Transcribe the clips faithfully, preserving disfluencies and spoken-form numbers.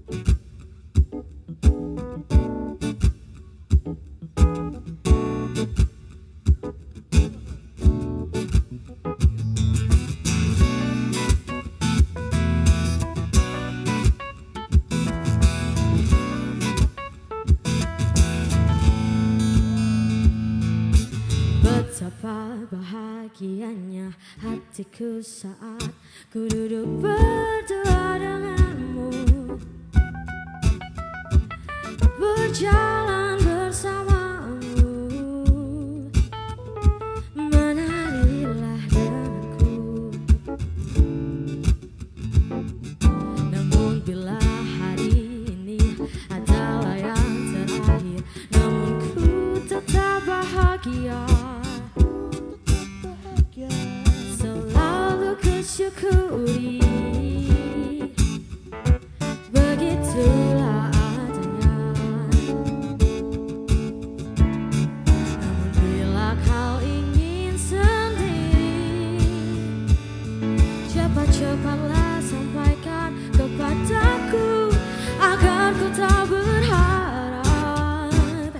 Betapa bahagianya hatiku saat ku duduk berdua denganmu, berjalan bersamamu, menarilah denganku. Namun bila hari ini adalah yang terakhir, namun ku tetap bahagia. Selalu kusyukuri, begitulah adanya. Namun bila kau ingin sendiri, cepat-cepatlah sampaikan kepadaku agar ku tak berharap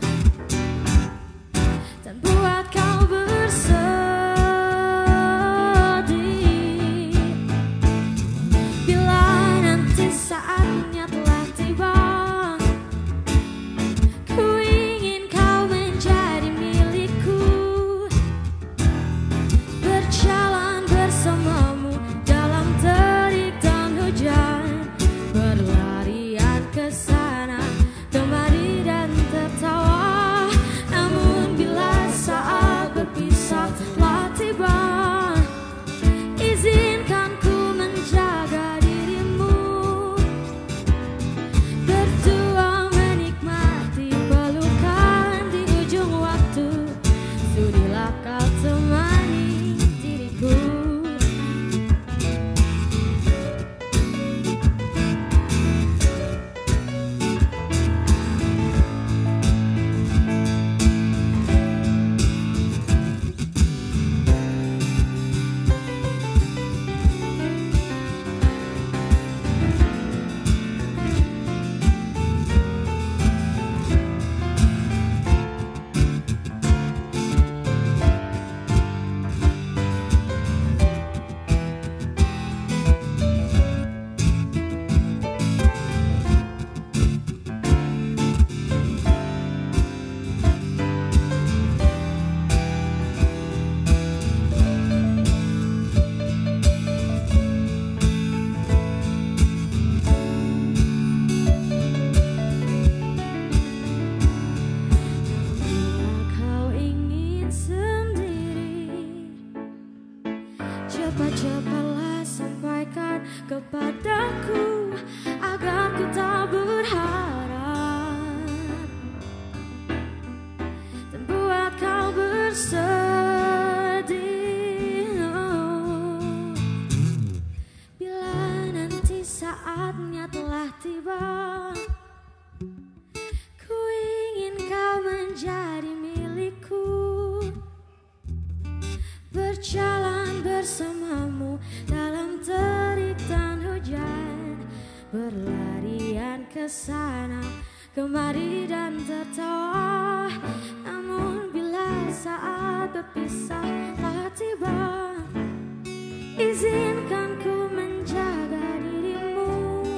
dan buat kau bersedih. Saatnya telah tiba, ku ingin kau menjadi milikku, berjalan bersamamu dalam terik dan hujan, berlarian ke sana kemari dan tertawa. Namun bila saat berpisah telah tiba, izinkan ku menjaga dirimu, berdua menikmati pelukan di ujung waktu. Sudilah kau temani diriku. Cepat-cepatlah sampaikan kepadaku agar ku tak berharap dan buat kau bersedih. Oh, bila nanti saatnya telah tiba, ku ingin kau menjadi milikku, berjalan bersamamu dalam terik dan hujan, berlarian ke sana kemari dan tertawa. Namun bila saat berpisah telah tiba, izinkan ku menjaga dirimu,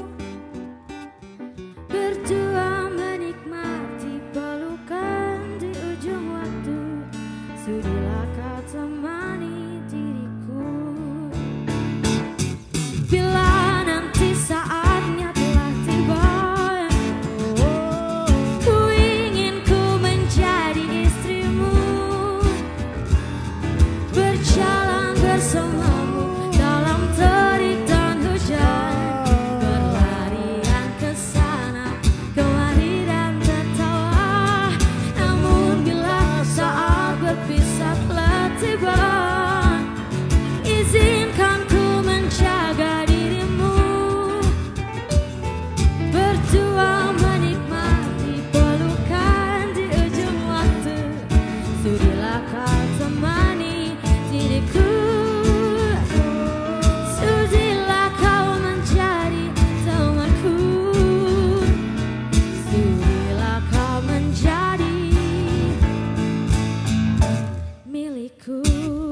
berdua menikmati pelukan di ujung waktu. Sudilah kau temani diriku. Bila nanti saatnya telah tiba, ku ingin ku menjadi istrimu, berjalan bersamamu dalam terik diriku.